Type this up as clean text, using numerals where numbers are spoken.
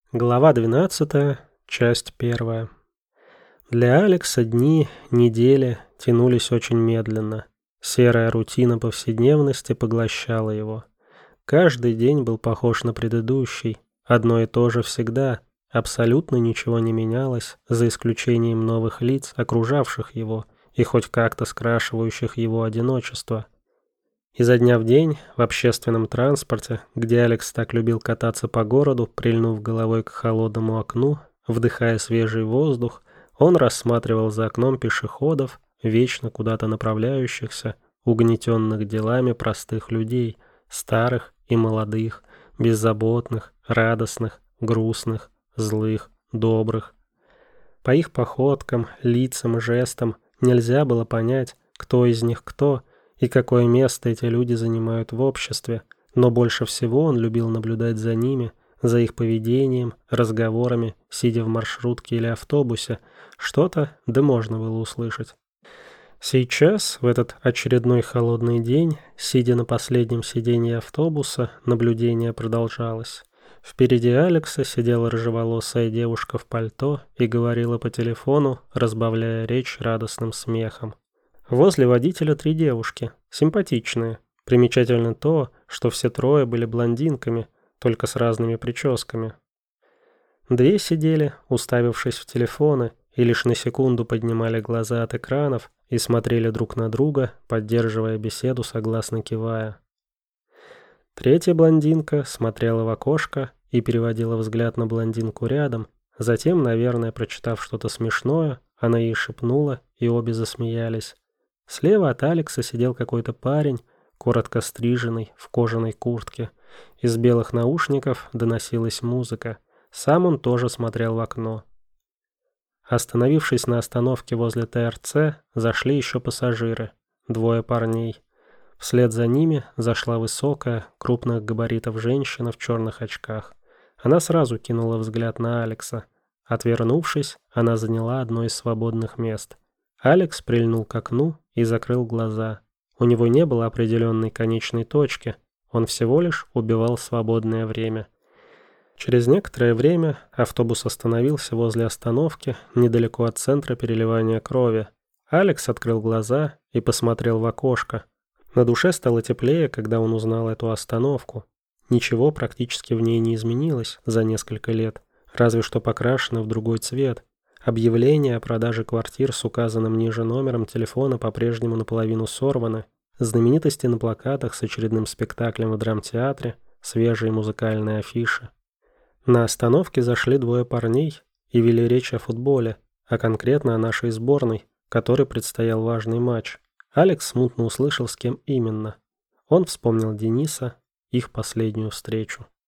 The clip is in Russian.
Глава 12, часть 1. Для Алекса дни, недели тянулись очень медленно. Серая рутина повседневности поглощала его. Каждый день был похож на предыдущий, одно и то же всегда, абсолютно ничего не менялось, за исключением новых лиц, окружавших его, и хоть как-то скрашивающих его одиночество. Изо дня в день в общественном транспорте, где Алекс так любил кататься по городу, прильнув головой к холодному окну, вдыхая свежий воздух, он рассматривал за окном пешеходов, вечно куда-то направляющихся, угнетенных делами простых людей, старых и молодых, беззаботных, радостных, грустных, злых, добрых. По их походкам, лицам, жестам нельзя было понять, кто из них кто, и какое место эти люди занимают в обществе, но больше всего он любил наблюдать за ними, за их поведением, разговорами, сидя в маршрутке или автобусе, что-то да можно было услышать. Сейчас, в этот очередной холодный день, сидя на последнем сиденье автобуса, наблюдение продолжалось. Впереди Алекса сидела рыжеволосая девушка в пальто и говорила по телефону, разбавляя речь радостным смехом. Возле водителя 3 девушки, симпатичные. Примечательно то, что все трое были блондинками, только с разными прическами. 2 сидели, уставившись в телефоны, и лишь на секунду поднимали глаза от экранов и смотрели друг на друга, поддерживая беседу, согласно кивая. 3-я блондинка смотрела в окошко и переводила взгляд на блондинку рядом, затем, наверное, прочитав что-то смешное, она ей шепнула, и обе засмеялись. Слева от Алекса сидел какой-то парень, коротко стриженный, в кожаной куртке. Из белых наушников доносилась музыка. Сам он тоже смотрел в окно. Остановившись на остановке возле ТРЦ, зашли еще пассажиры. 2 парней. Вслед за ними зашла высокая, крупных габаритов женщина в черных очках. Она сразу кинула взгляд на Алекса. Отвернувшись, она заняла одно из свободных мест. Алекс прильнул к окну и закрыл глаза. У него не было определенной конечной точки, он всего лишь убивал свободное время. Через некоторое время автобус остановился возле остановки, недалеко от центра переливания крови. Алекс открыл глаза и посмотрел в окошко. На душе стало теплее, когда он узнал эту остановку. Ничего практически в ней не изменилось за несколько лет, разве что покрашено в другой цвет. Объявления о продаже квартир с указанным ниже номером телефона по-прежнему наполовину сорваны. Знаменитости на плакатах с очередным спектаклем в драмтеатре, свежие музыкальные афиши. На остановке зашли 2 парней и вели речь о футболе, а конкретно о нашей сборной, которой предстоял важный матч. Алекс смутно услышал, с кем именно. Он вспомнил Дениса, их последнюю встречу.